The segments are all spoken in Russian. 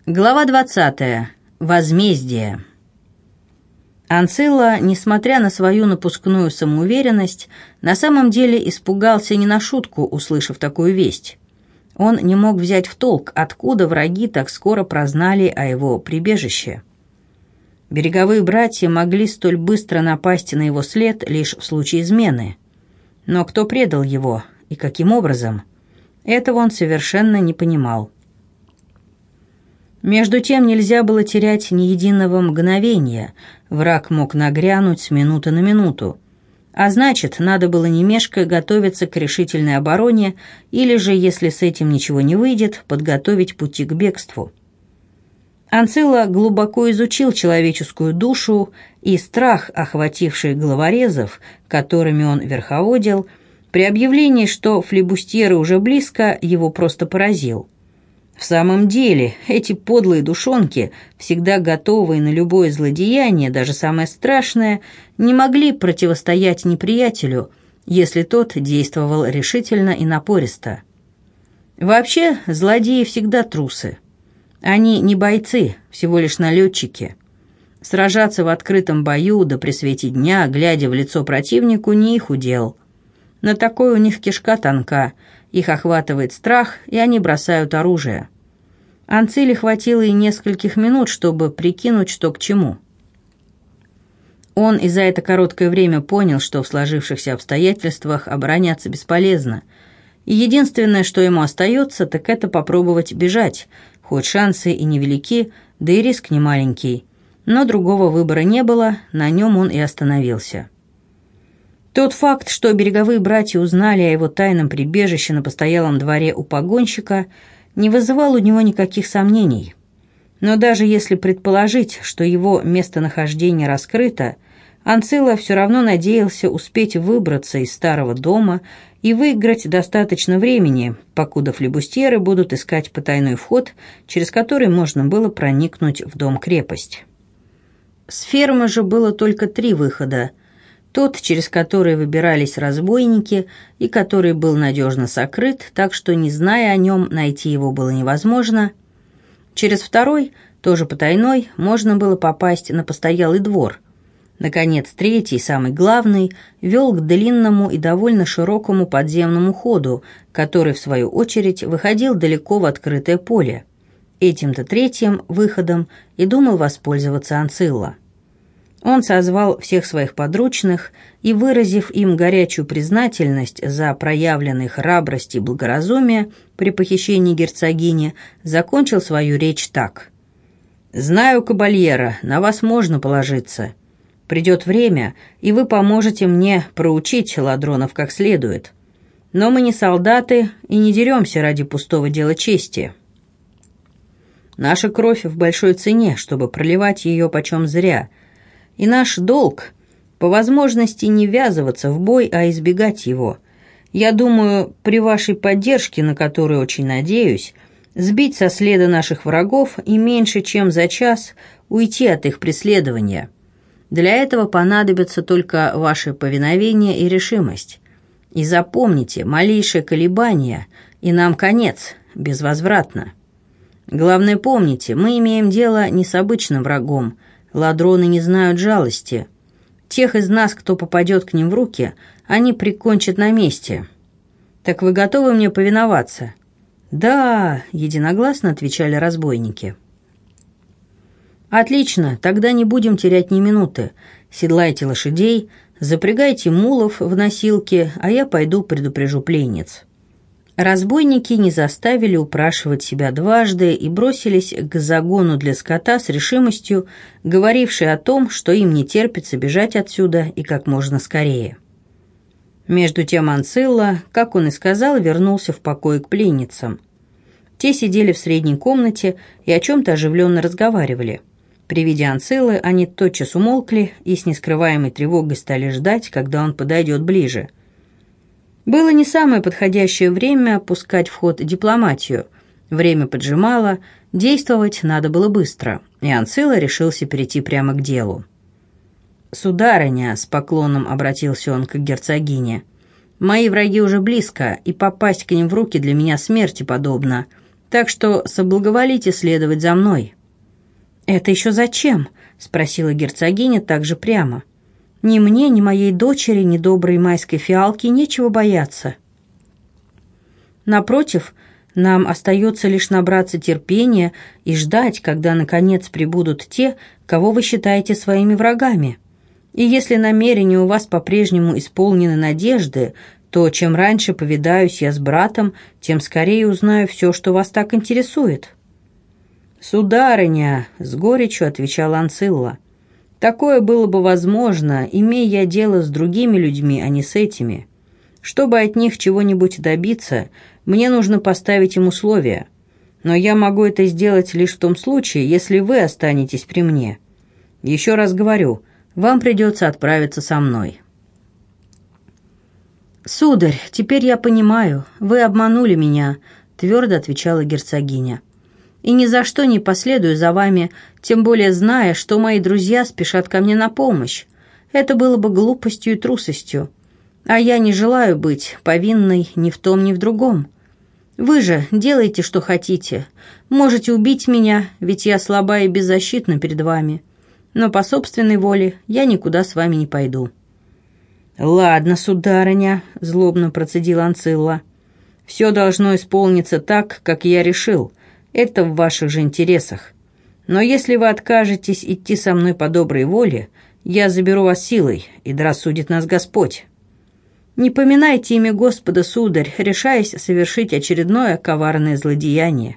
Глава 20. Возмездие. Анцилла, несмотря на свою напускную самоуверенность, на самом деле испугался не на шутку, услышав такую весть. Он не мог взять в толк, откуда враги так скоро прознали о его прибежище. Береговые братья могли столь быстро напасть на его след лишь в случае измены. Но кто предал его и каким образом? Этого он совершенно не понимал. Между тем нельзя было терять ни единого мгновения, враг мог нагрянуть с минуты на минуту. А значит, надо было не мешкая готовиться к решительной обороне, или же, если с этим ничего не выйдет, подготовить пути к бегству. Анцилла глубоко изучил человеческую душу, и страх, охвативший головорезов, которыми он верховодил, при объявлении, что флибустьеры уже близко, его просто поразил. В самом деле, эти подлые душонки, всегда готовые на любое злодеяние, даже самое страшное, не могли противостоять неприятелю, если тот действовал решительно и напористо. Вообще, злодеи всегда трусы. Они не бойцы, всего лишь налетчики. Сражаться в открытом бою, да при свете дня, глядя в лицо противнику, не их удел. На такой у них кишка тонка, их охватывает страх, и они бросают оружие. Анцилле хватило и нескольких минут, чтобы прикинуть, что к чему. Он и за это короткое время понял, что в сложившихся обстоятельствах обороняться бесполезно, и единственное, что ему остается, так это попробовать бежать, хоть шансы и невелики, да и риск немаленький. Но другого выбора не было, на нем он и остановился. Тот факт, что береговые братья узнали о его тайном прибежище на постоялом дворе у погонщика, не вызывал у него никаких сомнений. Но даже если предположить, что его местонахождение раскрыто, Анцилла все равно надеялся успеть выбраться из старого дома и выиграть достаточно времени, покуда флибустьеры будут искать потайной вход, через который можно было проникнуть в дом-крепость. С фермы же было только 3 выхода. Тот, через который выбирались разбойники, и который был надежно сокрыт, так что, не зная о нем, найти его было невозможно. Через второй, тоже потайной, можно было попасть на постоялый двор. Наконец, третий, самый главный, вел к длинному и довольно широкому подземному ходу, который, в свою очередь, выходил далеко в открытое поле. Этим-то третьим выходом и думал воспользоваться Анцилла. Он созвал всех своих подручных и, выразив им горячую признательность за проявленные храбрость и благоразумие при похищении герцогини, закончил свою речь так. «Знаю, кабальера, на вас можно положиться. Придет время, и вы поможете мне проучить ладронов как следует. Но мы не солдаты и не деремся ради пустого дела чести. Наша кровь в большой цене, чтобы проливать ее почем зря, и наш долг – по возможности не ввязываться в бой, а избегать его. Я думаю, при вашей поддержке, на которую очень надеюсь, сбить со следа наших врагов и меньше чем за час уйти от их преследования. Для этого понадобится только ваше повиновение и решимость. И запомните, малейшее колебание, и нам конец, безвозвратно. Главное, помните, мы имеем дело не с обычным врагом. Ладроны не знают жалости. Тех из нас, кто попадет к ним в руки, они прикончат на месте. Так вы готовы мне повиноваться?» «Да», — единогласно отвечали разбойники. «Отлично, тогда не будем терять ни минуты. Седлайте лошадей, запрягайте мулов в носилки, а я пойду предупрежу пленниц». Разбойники не заставили упрашивать себя дважды и бросились к загону для скота с решимостью, говорившей о том, что им не терпится бежать отсюда и как можно скорее. Между тем Анцилла, как он и сказал, вернулся в покой к пленницам. Те сидели в средней комнате и о чем-то оживленно разговаривали. При виде Анциллы они тотчас умолкли и с нескрываемой тревогой стали ждать, когда он подойдет ближе. Было не самое подходящее время пускать в ход дипломатию. Время поджимало, действовать надо было быстро, и Анцилла решился перейти прямо к делу. «Сударыня», — с поклоном обратился он к герцогине, — «мои враги уже близко, и попасть к ним в руки для меня смерти подобно. Так что соблаговолите следовать за мной». «Это еще зачем?» — спросила герцогиня также прямо. «Ни мне, ни моей дочери, ни доброй майской фиалке нечего бояться. Напротив, нам остается лишь набраться терпения и ждать, когда, наконец, прибудут те, кого вы считаете своими врагами. И если намерения у вас по-прежнему исполнены надежды, то чем раньше повидаюсь я с братом, тем скорее узнаю все, что вас так интересует». «Сударыня», — с горечью отвечала Анцилла, — «такое было бы возможно, имея я дело с другими людьми, а не с этими. Чтобы от них чего-нибудь добиться, мне нужно поставить им условия. Но я могу это сделать лишь в том случае, если вы останетесь при мне. Еще раз говорю, вам придется отправиться со мной». «Сударь, теперь я понимаю, вы обманули меня», — твердо отвечала герцогиня. «И ни за что не последую за вами, тем более зная, что мои друзья спешат ко мне на помощь. Это было бы глупостью и трусостью. А я не желаю быть повинной ни в том, ни в другом. Вы же делайте, что хотите. Можете убить меня, ведь я слаба и беззащитна перед вами. Но по собственной воле я никуда с вами не пойду». «Ладно, сударыня», — злобно процедила Анцилла. «Все должно исполниться так, как я решил. Это в ваших же интересах. Но если вы откажетесь идти со мной по доброй воле, я заберу вас силой, и да рассудит нас Господь. Не поминайте имя Господа, сударь, решаясь совершить очередное коварное злодеяние».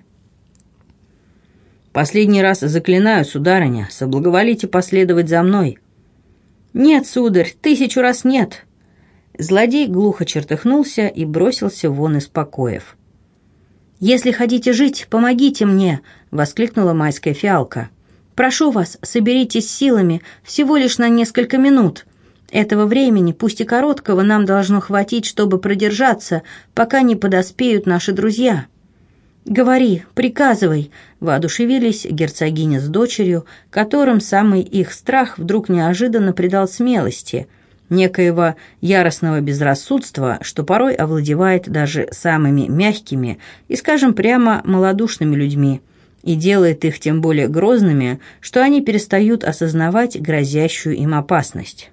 «Последний раз заклинаю, сударыня, соблаговолите последовать за мной». «Нет, сударь, 1000 раз нет». Злодей глухо чертыхнулся и бросился вон из покоев. «Если хотите жить, помогите мне!» — воскликнула майская фиалка. «Прошу вас, соберитесь силами всего лишь на несколько минут. Этого времени, пусть и короткого, нам должно хватить, чтобы продержаться, пока не подоспеют наши друзья». «Говори, приказывай!» — воодушевились герцогиня с дочерью, которым самый их страх вдруг неожиданно придал смелости, некоего яростного безрассудства, что порой овладевает даже самыми мягкими и, скажем прямо, малодушными людьми, и делает их тем более грозными, что они перестают осознавать грозящую им опасность.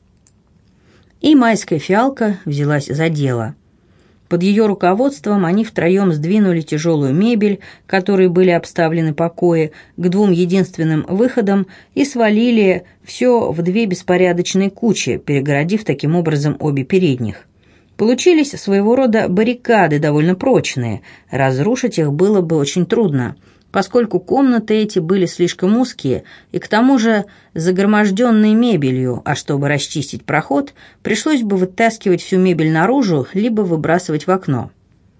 И майская фиалка взялась за дело. Под ее руководством они втроем сдвинули тяжелую мебель, которой были обставлены покои, к 2 единственным выходам и свалили все в 2 беспорядочные кучи, перегородив таким образом обе передних. Получились своего рода баррикады, довольно прочные. Разрушить их было бы очень трудно, поскольку комнаты эти были слишком узкие и к тому же загроможденные мебелью, а чтобы расчистить проход, пришлось бы вытаскивать всю мебель наружу, либо выбрасывать в окно.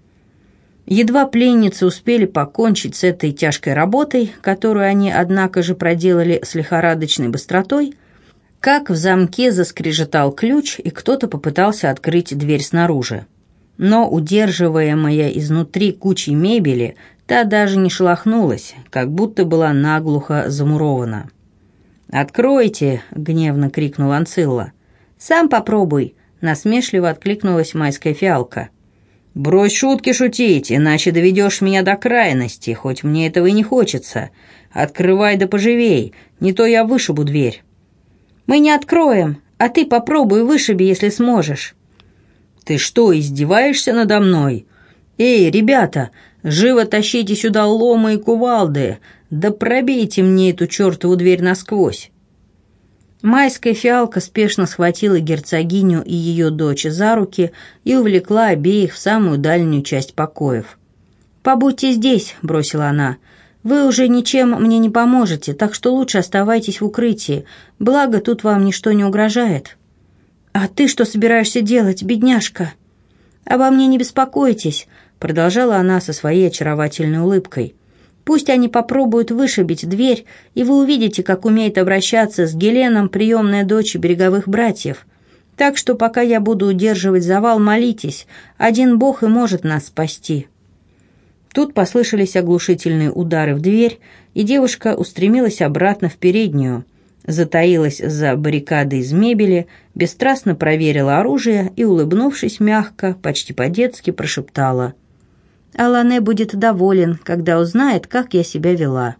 Едва пленницы успели покончить с этой тяжкой работой, которую они, однако же, проделали с лихорадочной быстротой, как в замке заскрежетал ключ, и кто-то попытался открыть дверь снаружи. Но, удерживаемая изнутри кучей мебели, та даже не шелохнулась, как будто была наглухо замурована. «Откройте!» — гневно крикнула Анцилла. «Сам попробуй!» — насмешливо откликнулась майская фиалка. «Брось шутки шутить, иначе доведешь меня до крайности, хоть мне этого и не хочется. Открывай да поживей, не то я вышибу дверь». «Мы не откроем, а ты попробуй вышиби, если сможешь». «Ты что, издеваешься надо мной? Эй, ребята, живо тащите сюда ломы и кувалды, да пробейте мне эту чертову дверь насквозь». Майская фиалка спешно схватила герцогиню и ее дочь за руки и увлекла обеих в самую дальнюю часть покоев. «Побудьте здесь», — бросила она. «Вы уже ничем мне не поможете, так что лучше оставайтесь в укрытии, благо тут вам ничто не угрожает». «А ты что собираешься делать, бедняжка?» «Обо мне не беспокойтесь», — продолжала она со своей очаровательной улыбкой. «Пусть они попробуют вышибить дверь, и вы увидите, как умеет обращаться с Геленом приемная дочь береговых братьев. Так что пока я буду удерживать завал, молитесь, один Бог и может нас спасти». Тут послышались оглушительные удары в дверь, и девушка устремилась обратно в переднюю, затаилась за баррикадой из мебели, бесстрастно проверила оружие и, улыбнувшись мягко, почти по-детски прошептала: Алане будет доволен, когда узнает, как я себя вела».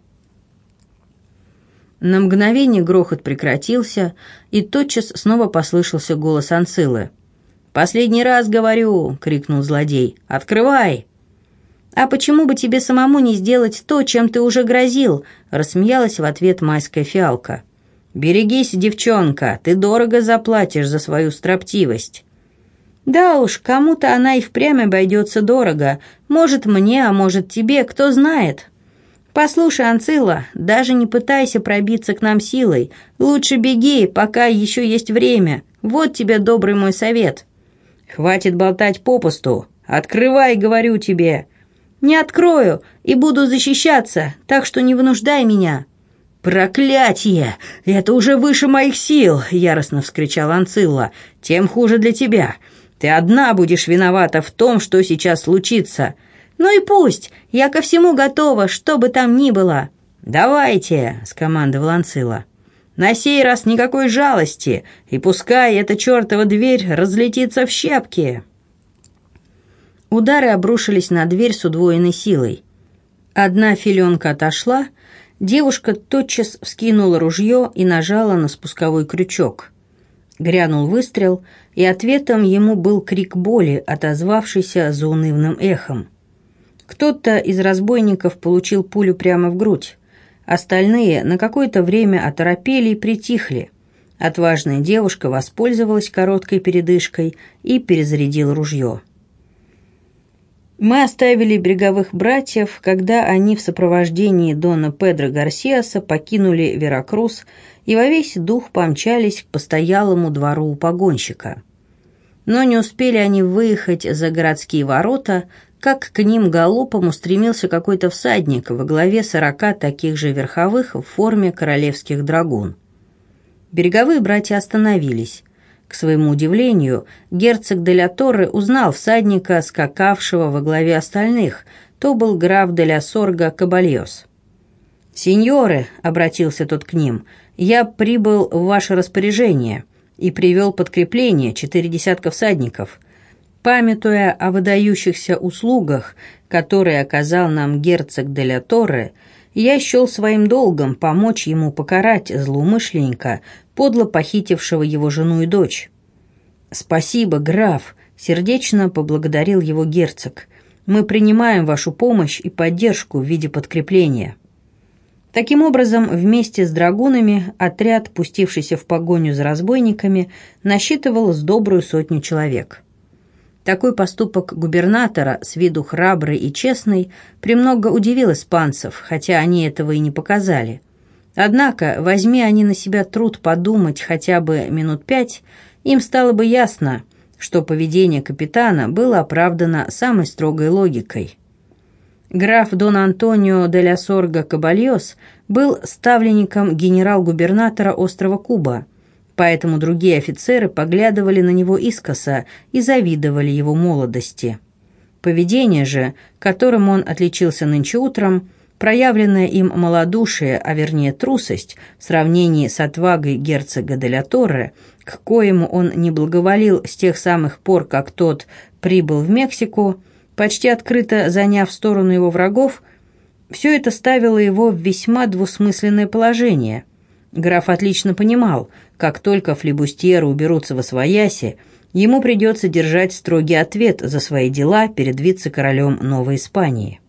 На мгновение грохот прекратился, и тотчас снова послышался голос Анцилы. «Последний раз говорю!» — крикнул злодей. «Открывай!» «А почему бы тебе самому не сделать то, чем ты уже грозил?» — рассмеялась в ответ майская фиалка. «Берегись, девчонка, ты дорого заплатишь за свою строптивость». «Да уж, кому-то она и впрямь обойдется дорого. Может, мне, а может, тебе, кто знает. Послушай, Анцила, даже не пытайся пробиться к нам силой. Лучше беги, пока еще есть время. Вот тебе добрый мой совет». «Хватит болтать попусту. Открывай, говорю тебе». «Не открою и буду защищаться, так что не вынуждай меня». «Проклятье! Это уже выше моих сил!» — яростно вскричала Анцилла. «Тем хуже для тебя. Ты одна будешь виновата в том, что сейчас случится». «Ну и пусть! Я ко всему готова, что бы там ни было!» «Давайте!» — скомандовала Анцилла. «На сей раз никакой жалости, и пускай эта чертова дверь разлетится в щепки!» Удары обрушились на дверь с удвоенной силой. Одна филенка отошла, девушка тотчас вскинула ружье и нажала на спусковой крючок. Грянул выстрел, и ответом ему был крик боли, отозвавшийся заунывным эхом. Кто-то из разбойников получил пулю прямо в грудь. Остальные на какое-то время оторопели и притихли. Отважная девушка воспользовалась короткой передышкой и перезарядила ружье. Мы оставили береговых братьев, когда они в сопровождении дона Педро Гарсиаса покинули Веракрус и во весь дух помчались к постоялому двору у погонщика. Но не успели они выехать за городские ворота, как к ним галопом устремился какой-то всадник во главе 40 таких же верховых в форме королевских драгун. Береговые братья остановились. К своему удивлению, герцог де ля Торре узнал всадника, скакавшего во главе остальных. То был граф де ля Сорга Кабальос. «Сеньоры», — обратился тот к ним, — «я прибыл в ваше распоряжение и привел подкрепление 40 всадников. Памятуя о выдающихся услугах, которые оказал нам герцог де ля Торре, я счел своим долгом помочь ему покарать злоумышленника, подло похитившего его жену и дочь». «Спасибо, граф», — сердечно поблагодарил его герцог. «Мы принимаем вашу помощь и поддержку в виде подкрепления». Таким образом, вместе с драгунами отряд, пустившийся в погоню за разбойниками, насчитывал с добрую 100 человек. Такой поступок губернатора, с виду храбрый и честный, премного удивил испанцев, хотя они этого и не показали. Однако, возьми они на себя труд подумать хотя бы минут 5, им стало бы ясно, что поведение капитана было оправдано самой строгой логикой. Граф Дон Антонио де ля Сорга Кабальос был ставленником генерал-губернатора острова Куба, поэтому другие офицеры поглядывали на него искоса и завидовали его молодости. Поведение же, которым он отличился нынче утром, проявленное им малодушие, а вернее трусость, в сравнении с отвагой герцога де ля Торре, к коему он не благоволил с тех самых пор, как тот прибыл в Мексику, почти открыто заняв сторону его врагов, все это ставило его в весьма двусмысленное положение. Граф отлично понимал, как только флибустьеры уберутся восвояси, ему придется держать строгий ответ за свои дела перед вице-королем Новой Испании.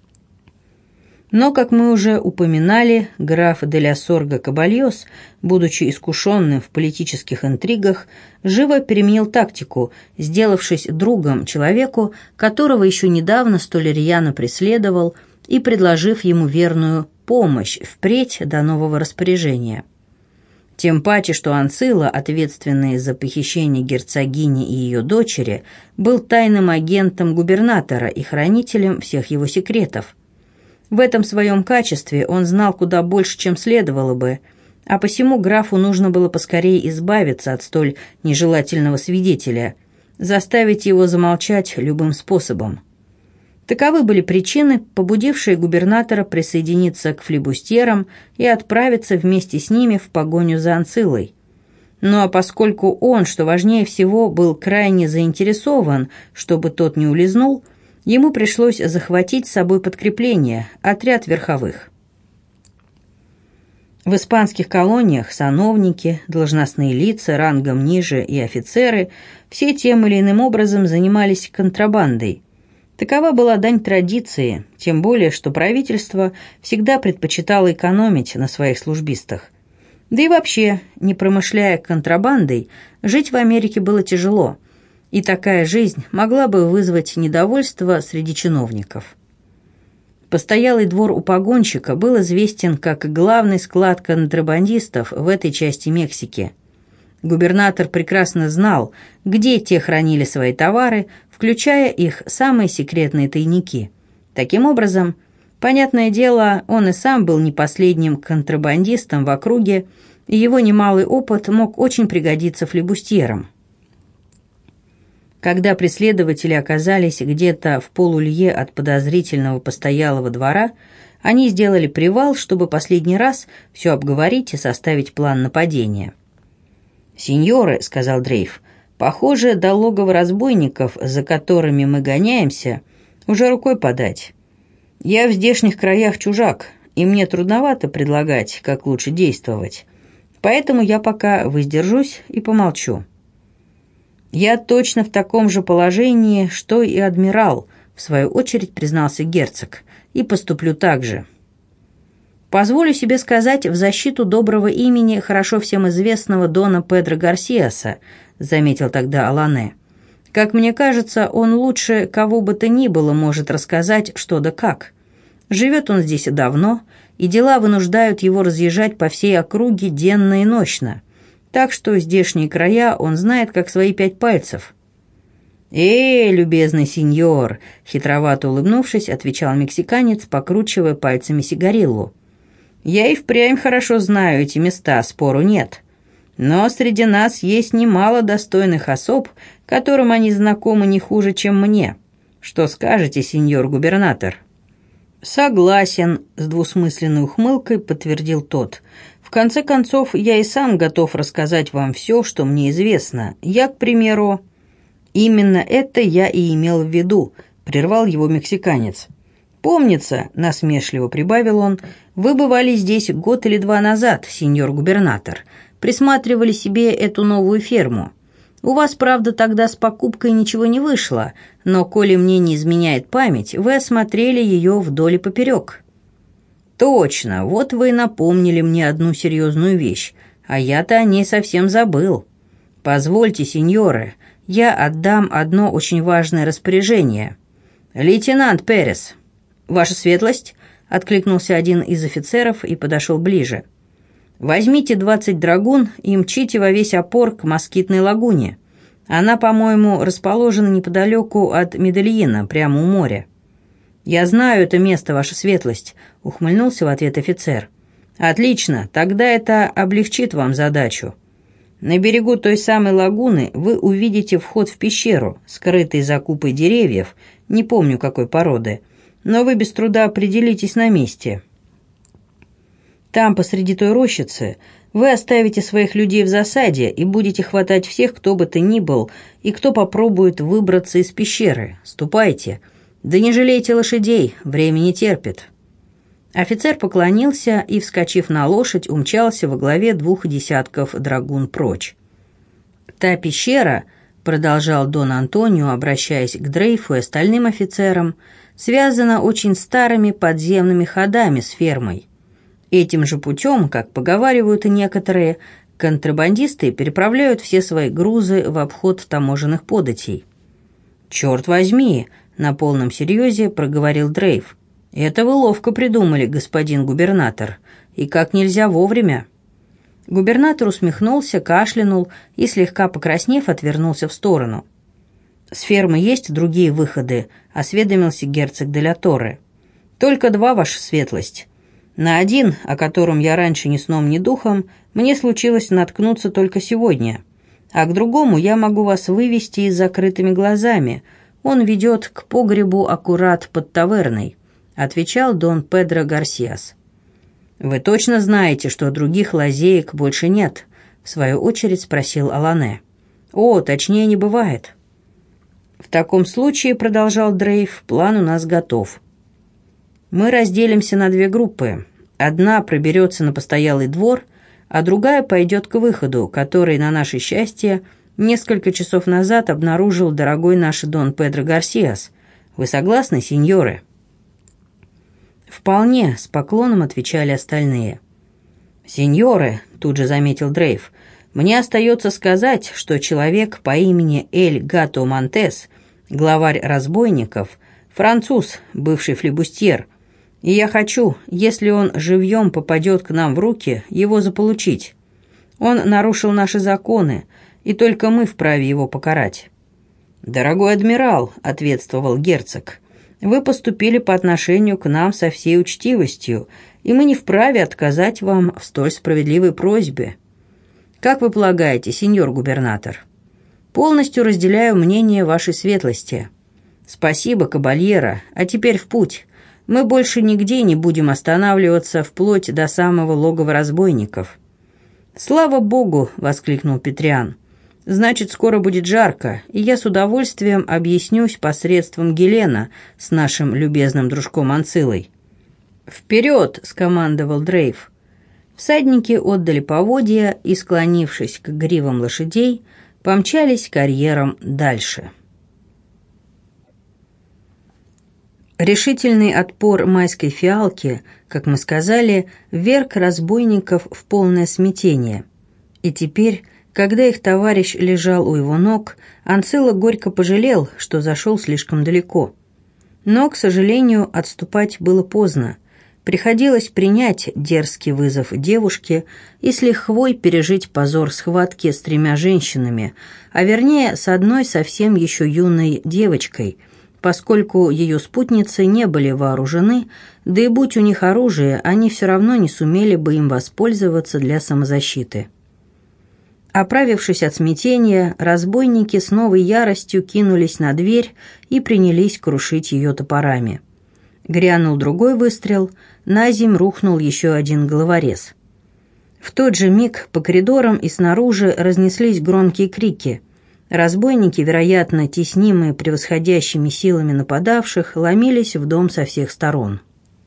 Но, как мы уже упоминали, граф де ля Сорга Кабальос, будучи искушенным в политических интригах, живо переменил тактику, сделавшись другом человеку, которого еще недавно столь рьяно преследовал, и предложив ему верную помощь впредь до нового распоряжения. Тем паче, что Анцилла, ответственный за похищение герцогини и ее дочери, был тайным агентом губернатора и хранителем всех его секретов. В этом своем качестве он знал куда больше, чем следовало бы, а посему графу нужно было поскорее избавиться от столь нежелательного свидетеля, заставить его замолчать любым способом. Таковы были причины, побудившие губернатора присоединиться к флибустьерам и отправиться вместе с ними в погоню за Анциллой. Ну а поскольку он, что важнее всего, был крайне заинтересован, чтобы тот не улизнул, Ему пришлось захватить с собой подкрепление, отряд верховых. В испанских колониях сановники, должностные лица рангом ниже и офицеры все тем или иным образом занимались контрабандой. Такова была дань традиции, тем более, что правительство всегда предпочитало экономить на своих службистах. Да и вообще, не промышляя контрабандой, жить в Америке было тяжело, и такая жизнь могла бы вызвать недовольство среди чиновников. Постоялый двор у погонщика был известен как главный склад контрабандистов в этой части Мексики. Губернатор прекрасно знал, где те хранили свои товары, включая их самые секретные тайники. Таким образом, понятное дело, он и сам был не последним контрабандистом в округе, и его немалый опыт мог очень пригодиться флибустьерам. Когда преследователи оказались где-то в полулье от подозрительного постоялого двора, они сделали привал, чтобы последний раз все обговорить и составить план нападения. «Сеньоры», — сказал Дрейф, — «похоже, до логова разбойников, за которыми мы гоняемся, уже рукой подать. Я в здешних краях чужак, и мне трудновато предлагать, как лучше действовать. Поэтому я пока воздержусь и помолчу». «Я точно в таком же положении, что и адмирал», — в свою очередь признался герцог, — «и поступлю так же». «Позволю себе сказать в защиту доброго имени хорошо всем известного Дона Педро Гарсиаса», — заметил тогда Алане. «Как мне кажется, он лучше кого бы то ни было может рассказать что да как. Живет он здесь давно, и дела вынуждают его разъезжать по всей округе денно и нощно. Так что здешние края он знает как свои 5 пальцев». Любезный сеньор», — хитровато улыбнувшись, отвечал мексиканец, покручивая пальцами сигариллу. «Я и впрямь хорошо знаю эти места, спору нет. Но среди нас есть немало достойных особ, которым они знакомы не хуже, чем мне. Что скажете, сеньор губернатор?» «Согласен», — с двусмысленной ухмылкой подтвердил тот. «В конце концов, я и сам готов рассказать вам все, что мне известно. Я, к примеру...» «Именно это я и имел в виду», — прервал его мексиканец. «Помнится», — насмешливо прибавил он, — «вы бывали здесь год или 2 назад, сеньор губернатор, присматривали себе эту новую ферму. У вас, правда, тогда с покупкой ничего не вышло, но, коли мне не изменяет память, вы осмотрели ее вдоль и поперек». «Точно, вот вы и напомнили мне одну серьезную вещь, а я-то о ней совсем забыл. Позвольте, сеньоры, я отдам одно очень важное распоряжение. Лейтенант Перес». «Ваша светлость», — откликнулся один из офицеров и подошел ближе. «Возьмите 20 драгун и мчите во весь опор к Москитной лагуне. Она, по-моему, расположена неподалеку от Медельина, прямо у моря». «Я знаю это место, ваша светлость», — ухмыльнулся в ответ офицер. «Отлично, тогда это облегчит вам задачу. На берегу той самой лагуны вы увидите вход в пещеру, скрытый за купой деревьев, не помню какой породы, но вы без труда определитесь на месте. Там, посреди той рощицы, вы оставите своих людей в засаде и будете хватать всех, кто бы то ни был, и кто попробует выбраться из пещеры. Ступайте. Да не жалейте лошадей, время не терпит». Офицер поклонился и, вскочив на лошадь, умчался во главе 2 десятков драгун прочь. «Та пещера», — продолжал Дон Антонио, обращаясь к Дрейфу и остальным офицерам, связана очень старыми подземными ходами с фермой. Этим же путем, как поговаривают и некоторые, контрабандисты переправляют все свои грузы в обход таможенных податей. «Черт возьми!» — на полном серьезе проговорил Дрейф. «Это вы ловко придумали, господин губернатор, и как нельзя вовремя». Губернатор усмехнулся, кашлянул и, слегка покраснев, отвернулся в сторону. «С фермы есть другие выходы?» — осведомился герцог де ла Торре. «Только 2, ваша светлость. На один, о котором я раньше ни сном, ни духом, мне случилось наткнуться только сегодня, а к другому я могу вас вывести и с закрытыми глазами. Он ведет к погребу аккурат под таверной», — отвечал Дон Педро Гарсиас. «Вы точно знаете, что других лазеек больше нет?» — в свою очередь спросил Алане. «О, точнее не бывает». «В таком случае, — продолжал Дрейв, — план у нас готов. Мы разделимся на две группы. Одна проберется на постоялый двор, а другая пойдет к выходу, который, на наше счастье, несколько часов назад обнаружил дорогой наш Дон Педро Гарсиас. Вы согласны, сеньоры?» «Вполне», — с поклоном отвечали остальные. «Сеньоры», — тут же заметил Дрейв, — «мне остается сказать, что человек по имени Эль Гато Монтес, главарь разбойников, француз, бывший флибустьер, и я хочу, если он живьем попадет к нам в руки, его заполучить. Он нарушил наши законы, и только мы вправе его покарать». «Дорогой адмирал», — ответствовал герцог, — «вы поступили по отношению к нам со всей учтивостью, и мы не вправе отказать вам в столь справедливой просьбе. Как вы полагаете, сеньор губернатор?» «Полностью разделяю мнение вашей светлости». «Спасибо, кабальера, а теперь в путь. Мы больше нигде не будем останавливаться вплоть до самого логова разбойников». «Слава богу!» — воскликнул Петриан. «Значит, скоро будет жарко, и я с удовольствием объяснюсь посредством Гелена с нашим любезным дружком Анцилой». «Вперед!» — скомандовал Дрейв. Всадники отдали поводья и, склонившись к гривам лошадей, помчались карьером дальше. Решительный отпор майской фиалки, как мы сказали, вверг разбойников в полное смятение. И теперь, когда их товарищ лежал у его ног, Анцило горько пожалел, что зашел слишком далеко. Но, к сожалению, отступать было поздно. Приходилось принять дерзкий вызов девушке и с лихвой пережить позор схватки с тремя женщинами, а вернее с одной совсем еще юной девочкой, поскольку ее спутницы не были вооружены, да и будь у них оружие, они все равно не сумели бы им воспользоваться для самозащиты. Оправившись от смятения, разбойники с новой яростью кинулись на дверь и принялись крушить ее топорами. Грянул другой выстрел, на земь рухнул еще один головорез. В тот же миг по коридорам и снаружи разнеслись громкие крики. Разбойники, вероятно, теснимые превосходящими силами нападавших, ломились в дом со всех сторон.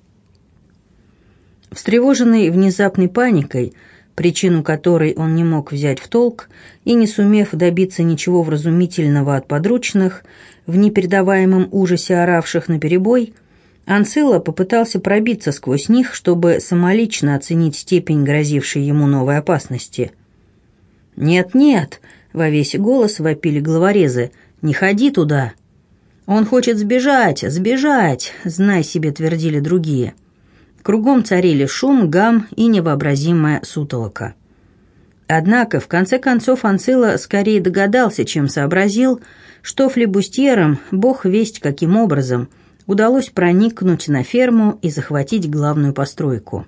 Встревоженный внезапной паникой, причину которой он не мог взять в толк, и не сумев добиться ничего вразумительного от подручных, в непередаваемом ужасе оравших наперебой, Анцило попытался пробиться сквозь них, чтобы самолично оценить степень грозившей ему новой опасности. «Нет-нет!» — во весь голос вопили головорезы. «Не ходи туда!» «Он хочет сбежать! Сбежать!» — знай себе, твердили другие. Кругом царили шум, гам и невообразимая сутолока. Однако, в конце концов, Анцило скорее догадался, чем сообразил, что флибустьерам, бог весть каким образом, удалось проникнуть на ферму и захватить главную постройку.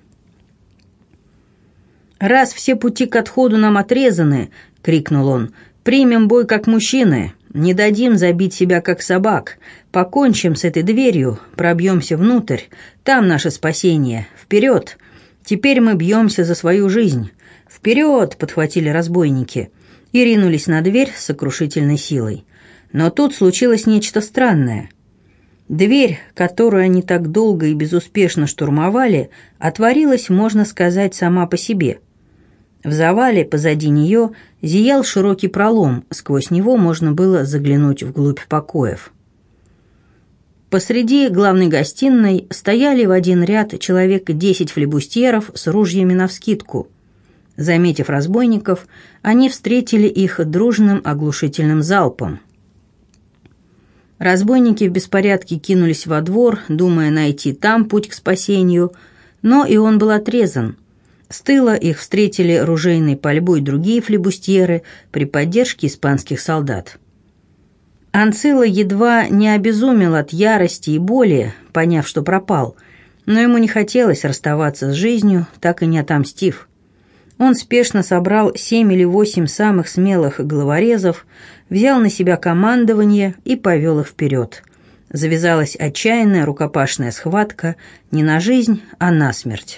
«Раз все пути к отходу нам отрезаны, — крикнул он, — примем бой как мужчины, не дадим забить себя как собак, покончим с этой дверью, пробьемся внутрь, там наше спасение, вперед! Теперь мы бьемся за свою жизнь. Вперед!» — подхватили разбойники и ринулись на дверь с сокрушительной силой. Но тут случилось нечто странное. Дверь, которую они так долго и безуспешно штурмовали, отворилась, можно сказать, сама по себе. В завале позади нее зиял широкий пролом, сквозь него можно было заглянуть вглубь покоев. Посреди главной гостиной стояли в один ряд человек 10 флибустьеров с ружьями навскидку. Заметив разбойников, они встретили их дружным оглушительным залпом. Разбойники в беспорядке кинулись во двор, думая найти там путь к спасению, но и он был отрезан. С тыла их встретили ружейной пальбой другие флибустьеры при поддержке испанских солдат. Анцило едва не обезумел от ярости и боли, поняв, что пропал, но ему не хотелось расставаться с жизнью, так и не отомстив. Он спешно собрал 7 или 8 самых смелых головорезов, взял на себя командование и повел их вперед. Завязалась отчаянная рукопашная схватка не на жизнь, а на смерть.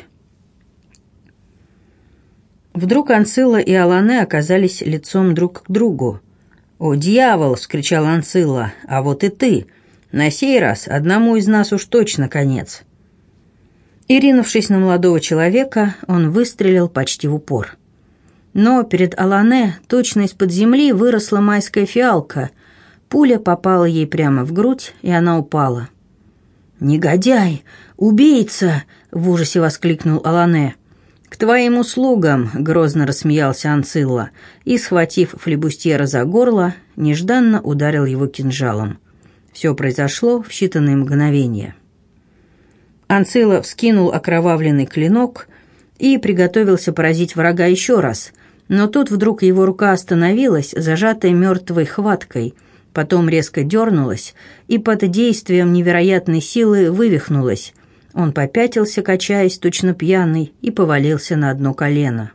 Вдруг Анцило и Алане оказались лицом друг к другу. «О, дьявол!» — вскричал Анцилла. «А вот и ты! На сей раз одному из нас уж точно конец!» И, ринувшись на молодого человека, он выстрелил почти в упор. Но перед Алане точно из-под земли выросла майская фиалка. Пуля попала ей прямо в грудь, и она упала. «Негодяй! Убийца!» — в ужасе воскликнул Алане. «К твоим услугам!» — грозно рассмеялся Анцилла и, схватив флебустьера за горло, нежданно ударил его кинжалом. Все произошло в считанные мгновения. Анцилла вскинул окровавленный клинок и приготовился поразить врага еще раз, но тут вдруг его рука остановилась, зажатая мертвой хваткой, потом резко дернулась и под действием невероятной силы вывихнулась. Он попятился, качаясь, точно пьяный, и повалился на одно колено.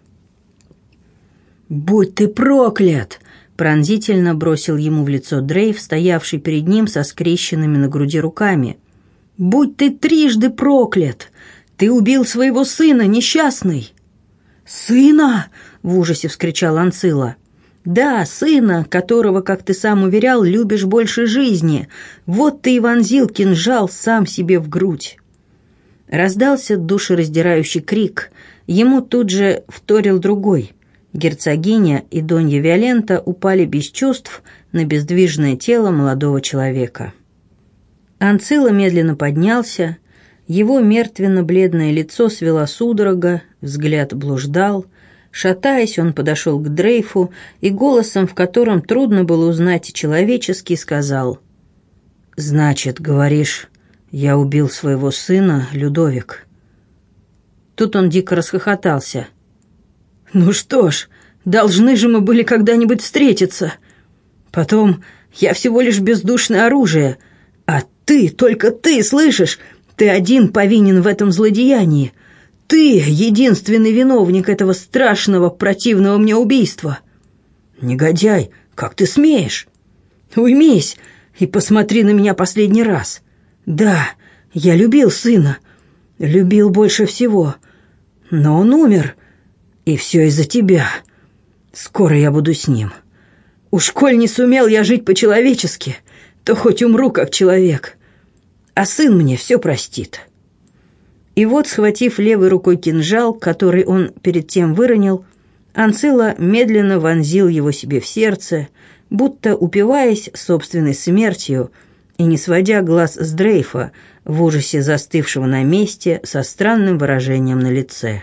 «Будь ты проклят!» — пронзительно бросил ему в лицо Дрейв, стоявший перед ним со скрещенными на груди руками. «Будь ты трижды проклят! Ты убил своего сына, несчастный!» «Сына!» — в ужасе вскричал Анцилла. «Да, сына, которого, как ты сам уверял, любишь больше жизни. Вот ты и вонзил кинжал сам себе в грудь». Раздался душераздирающий крик. Ему тут же вторил другой. Герцогиня и Донья Виолента упали без чувств на бездвижное тело молодого человека. Анцилла медленно поднялся. Его мертвенно-бледное лицо свело судорога, взгляд блуждал. Шатаясь, он подошел к Дрейфу и голосом, в котором трудно было узнать человеческий, сказал: «Значит, говоришь, я убил своего сына, Людовик?» Тут он дико расхохотался. «Ну что ж, должны же мы были когда-нибудь встретиться. Потом, я всего лишь бездушное оружие, а ты, только ты, слышишь, ты один повинен в этом злодеянии. Ты единственный виновник этого страшного, противного мне убийства. Негодяй, как ты смеешь? Уймись и посмотри на меня последний раз. Да, я любил сына, любил больше всего, но он умер, и все из-за тебя. Скоро я буду с ним. Уж коль не сумел я жить по-человечески, то хоть умру как человек, а сын мне все простит». И вот, схватив левой рукой кинжал, который он перед тем выронил, Анцилла медленно вонзил его себе в сердце, будто упиваясь собственной смертью и не сводя глаз с Дрейфа, в ужасе застывшего на месте со странным выражением на лице.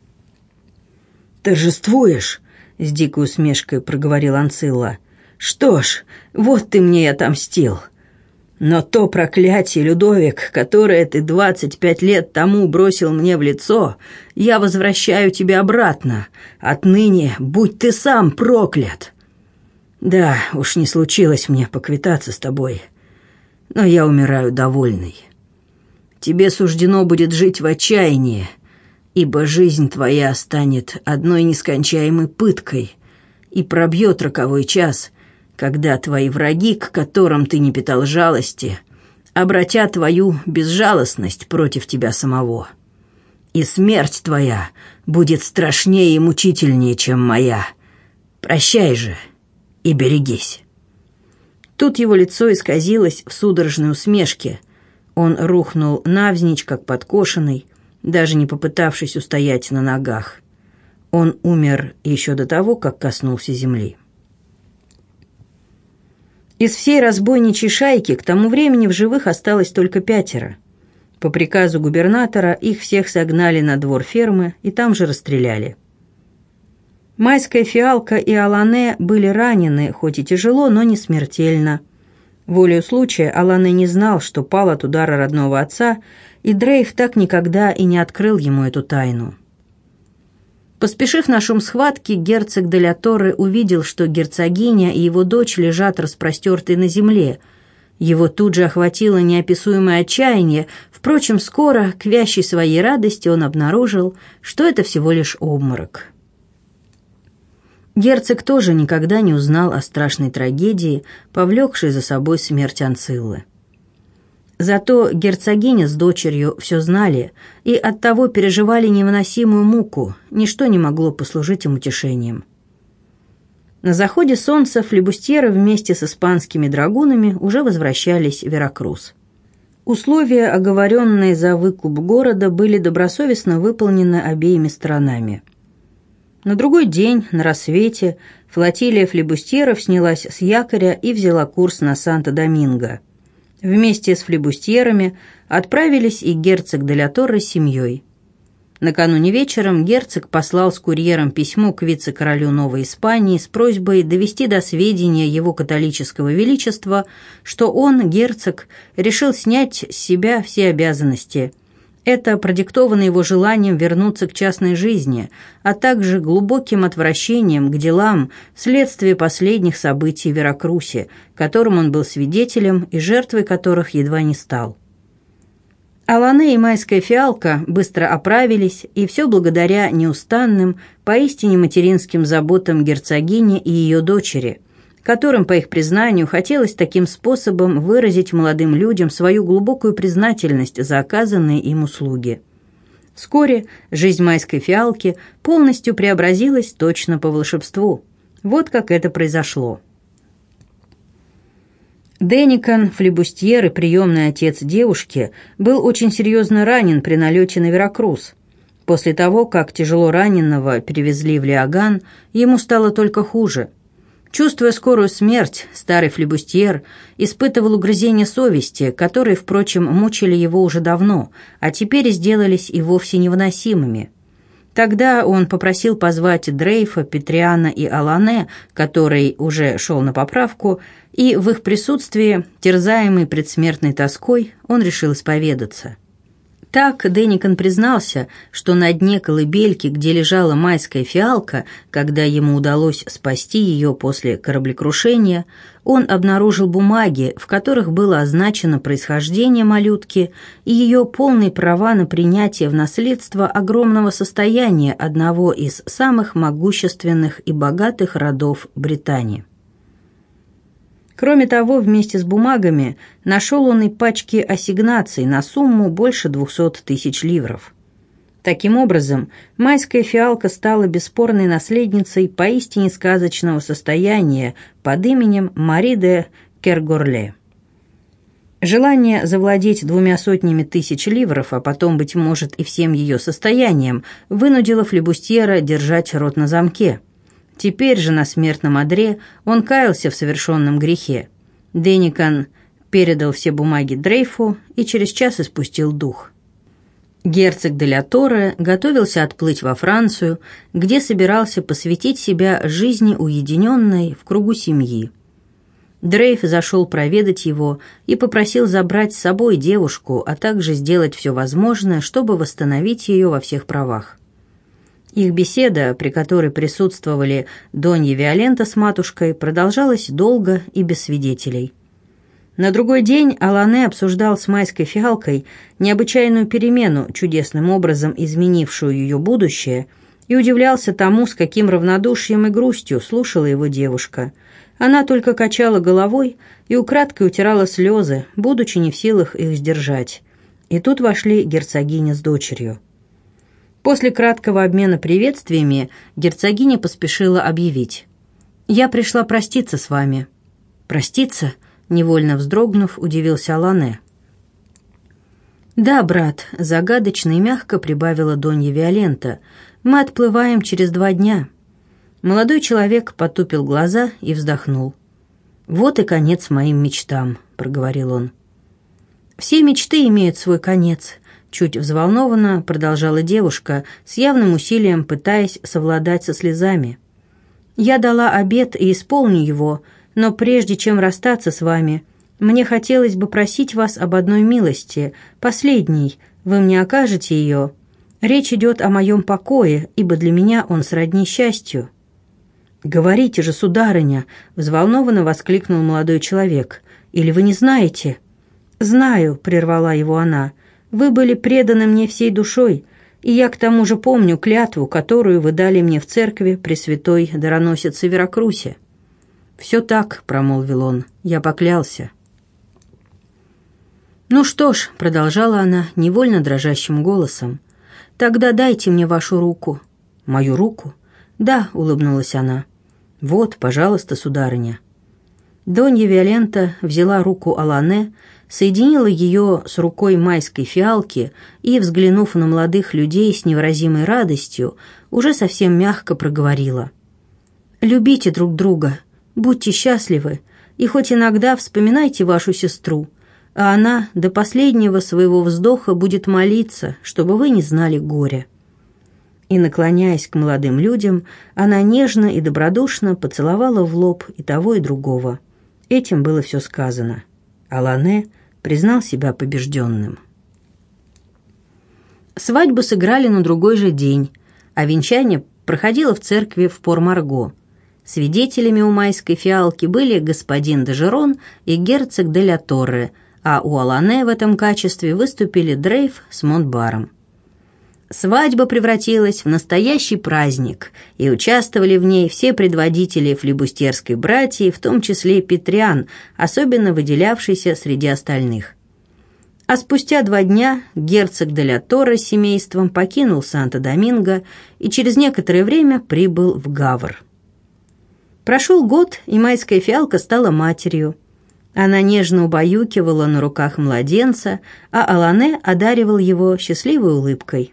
«Торжествуешь?» — с дикой усмешкой проговорил Анцилла. «Что ж, вот ты мне и отомстил. Но то проклятие, Людовик, которое ты 25 лет тому бросил мне в лицо, я возвращаю тебе обратно. Отныне будь ты сам проклят. Да, уж не случилось мне поквитаться с тобой, но я умираю довольный. Тебе суждено будет жить в отчаянии, ибо жизнь твоя станет одной нескончаемой пыткой, и пробьет роковой час, когда твои враги, к которым ты не питал жалости, обратят твою безжалостность против тебя самого. И смерть твоя будет страшнее и мучительнее, чем моя. Прощай же и берегись». Тут его лицо исказилось в судорожной усмешке. Он рухнул навзничь, как подкошенный, даже не попытавшись устоять на ногах. Он умер еще до того, как коснулся земли. Из всей разбойничьей шайки к тому времени в живых осталось только 5. По приказу губернатора их всех согнали на двор фермы и там же расстреляли. Майская фиалка и Алане были ранены, хоть и тяжело, но не смертельно. Волею случая Алане не знал, что пал от удара родного отца, и Дрейф так никогда и не открыл ему эту тайну. Поспешив на шум схватки, герцог де ля Торре увидел, что герцогиня и его дочь лежат распростертые на земле. Его тут же охватило неописуемое отчаяние. Впрочем, скоро, к вящей своей радости, он обнаружил, что это всего лишь обморок. Герцог тоже никогда не узнал о страшной трагедии, повлекшей за собой смерть Анциллы. Зато герцогиня с дочерью все знали и оттого переживали невыносимую муку, ничто не могло послужить им утешением. На заходе солнца флибустьеры вместе с испанскими драгунами уже возвращались в Веракрус. Условия, оговоренные за выкуп города, были добросовестно выполнены обеими сторонами. На другой день, на рассвете, флотилия флибустьеров снялась с якоря и взяла курс на Санто-Доминго. Вместе с флибустьерами отправились и герцог де ля Торре с семьей. Накануне вечером герцог послал с курьером письмо к вице-королю Новой Испании с просьбой довести до сведения его католического величества, что он, герцог, решил снять с себя все обязанности. Это продиктовано его желанием вернуться к частной жизни, а также глубоким отвращением к делам вследствие последних событий в Веракрусе, которым он был свидетелем и жертвой которых едва не стал. Алане и майская фиалка быстро оправились, и все благодаря неустанным, поистине материнским заботам герцогини и ее дочери, которым, по их признанию, хотелось таким способом выразить молодым людям свою глубокую признательность за оказанные им услуги. Вскоре жизнь майской фиалки полностью преобразилась точно по волшебству. Вот как это произошло. Деникан, флибустьер и приемный отец девушки, был очень серьезно ранен при налете на Веракрус. После того, как тяжело раненого перевезли в Лиаган, ему стало только хуже. Чувствуя скорую смерть, старый флибустьер испытывал угрызения совести, которые, впрочем, мучили его уже давно, а теперь сделались и вовсе невыносимыми. Тогда он попросил позвать Дрейфа, Петриана и Алане, который уже шел на поправку, и в их присутствии, терзаемый предсмертной тоской, он решил исповедаться. Так Деникан признался, что на дне колыбельки, где лежала майская фиалка, когда ему удалось спасти ее после кораблекрушения, он обнаружил бумаги, в которых было означено происхождение малютки и ее полные права на принятие в наследство огромного состояния одного из самых могущественных и богатых родов Британии. Кроме того, вместе с бумагами нашел он и пачки ассигнаций на сумму больше 200 тысяч ливров. Таким образом, майская фиалка стала бесспорной наследницей поистине сказочного состояния под именем Мари де Кергорле. Желание завладеть 200 тысяч ливров, а потом, быть может, и всем ее состоянием, вынудило флибустьера держать рот на замке. Теперь же на смертном одре он каялся в совершенном грехе. Деникан передал все бумаги Дрейфу и через час испустил дух. Герцог де ля Торре готовился отплыть во Францию, где собирался посвятить себя жизни уединенной в кругу семьи. Дрейф зашел проведать его и попросил забрать с собой девушку, а также сделать все возможное, чтобы восстановить ее во всех правах. Их беседа, при которой присутствовали Донья Виолента с матушкой, продолжалась долго и без свидетелей. На другой день Алане обсуждал с майской фиалкой необычайную перемену, чудесным образом изменившую ее будущее, и удивлялся тому, с каким равнодушием и грустью слушала его девушка. Она только качала головой и украдкой утирала слезы, будучи не в силах их сдержать. И тут вошли герцогиня с дочерью. После краткого обмена приветствиями герцогиня поспешила объявить: «Я пришла проститься с вами». «Проститься?» — невольно вздрогнув, удивился Алане. «Да, брат», — загадочно и мягко прибавила Донья Виолента, — «мы отплываем через 2 дня». Молодой человек потупил глаза и вздохнул. «Вот и конец моим мечтам», — проговорил он. «Все мечты имеют свой конец», — чуть взволнованно продолжала девушка, с явным усилием пытаясь совладать со слезами. «Я дала обет и исполню его, но прежде чем расстаться с вами, мне хотелось бы просить вас об одной милости, последней, вы мне окажете ее. Речь идет о моем покое, ибо для меня он сродни счастью». «Говорите же, сударыня!» — взволнованно воскликнул молодой человек. «Или вы не знаете?» «Знаю», — прервала его она, — «вы были преданы мне всей душой, и я к тому же помню клятву, которую вы дали мне в церкви Пресвятой Дароносицы Веракрусе». «Все так», — промолвил он, — «я поклялся». «Ну что ж», — продолжала она невольно дрожащим голосом, — «тогда дайте мне вашу руку». «Мою руку?» «Да», — улыбнулась она. «Вот, пожалуйста, сударыня». Донья Виолента взяла руку Алане, соединила ее с рукой майской фиалки и, взглянув на молодых людей с невыразимой радостью, уже совсем мягко проговорила: «Любите друг друга, будьте счастливы, и хоть иногда вспоминайте вашу сестру, а она до последнего своего вздоха будет молиться, чтобы вы не знали горя». И, наклоняясь к молодым людям, она нежно и добродушно поцеловала в лоб и того, и другого. Этим было все сказано. Алане признал себя побежденным. Свадьбу сыграли на другой же день, а венчание проходило в церкви в Пор-Марго. Свидетелями у майской фиалки были господин де Жерон и герцог де ля Торре, а у Алане в этом качестве выступили Дрейф с Монтбаром. Свадьба превратилась в настоящий праздник, и участвовали в ней все предводители флибустерской братьи, в том числе Петриан, особенно выделявшийся среди остальных. А спустя 2 дня герцог де ля Торре с семейством покинул Санто-Доминго и через некоторое время прибыл в Гавр. Прошел год, и майская фиалка стала матерью. Она нежно убаюкивала на руках младенца, а Алане одаривал его счастливой улыбкой.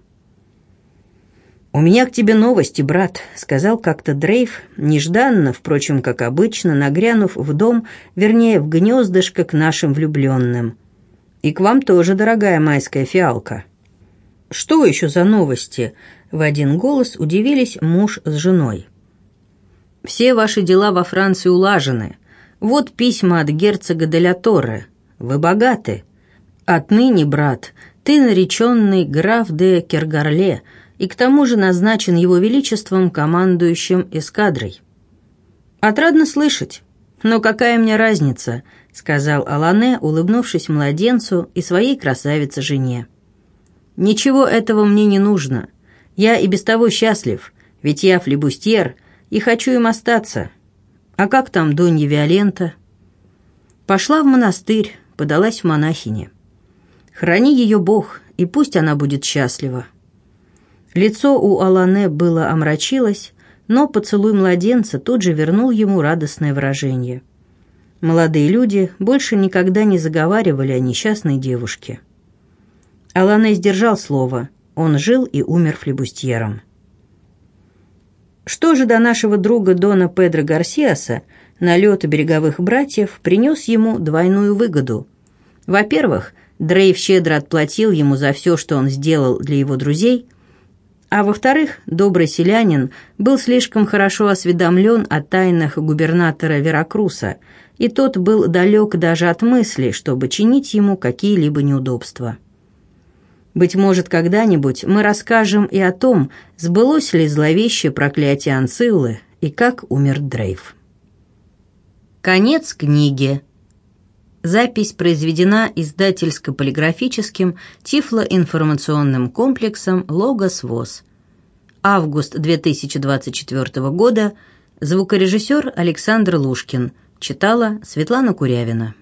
«У меня к тебе новости, брат», — сказал как-то Дрейф, нежданно, впрочем, как обычно, нагрянув в дом, вернее, в гнездышко к нашим влюбленным. «И к вам тоже, дорогая майская фиалка». «Что еще за новости?» — в один голос удивились муж с женой. «Все ваши дела во Франции улажены. Вот письма от герцога де ля Торре. Вы богаты. Отныне, брат, ты нареченный граф де Кергарле, и к тому же назначен его величеством командующим эскадрой». «Отрадно слышать. Но какая мне разница?» — сказал Алане, улыбнувшись младенцу и своей красавице-жене. «Ничего этого мне не нужно. Я и без того счастлив, ведь я флибустьер и хочу им остаться. А как там Донья Виолента?» «Пошла в монастырь, подалась в монахини. Храни ее Бог, и пусть она будет счастлива». Лицо у Алане было омрачилось, но поцелуй младенца тут же вернул ему радостное выражение. Молодые люди больше никогда не заговаривали о несчастной девушке. Алане сдержал слово. Он жил и умер флибустьером. Что же до нашего друга Дона Педро Гарсиаса, налет береговых братьев принес ему двойную выгоду. Во-первых, Дрейф щедро отплатил ему за все, что он сделал для его друзей, а во-вторых, добрый селянин был слишком хорошо осведомлен о тайнах губернатора Веракруса, и тот был далек даже от мысли, чтобы чинить ему какие-либо неудобства. Быть может, когда-нибудь мы расскажем и о том, сбылось ли зловещее проклятие Анциллы и как умер Дрейф. Конец книги. Запись произведена издательско-полиграфическим тифлоинформационным комплексом «Логос ВОС». Август 2024 года. Звукорежиссер Александр Лушкин. Читала Светлана Курявина.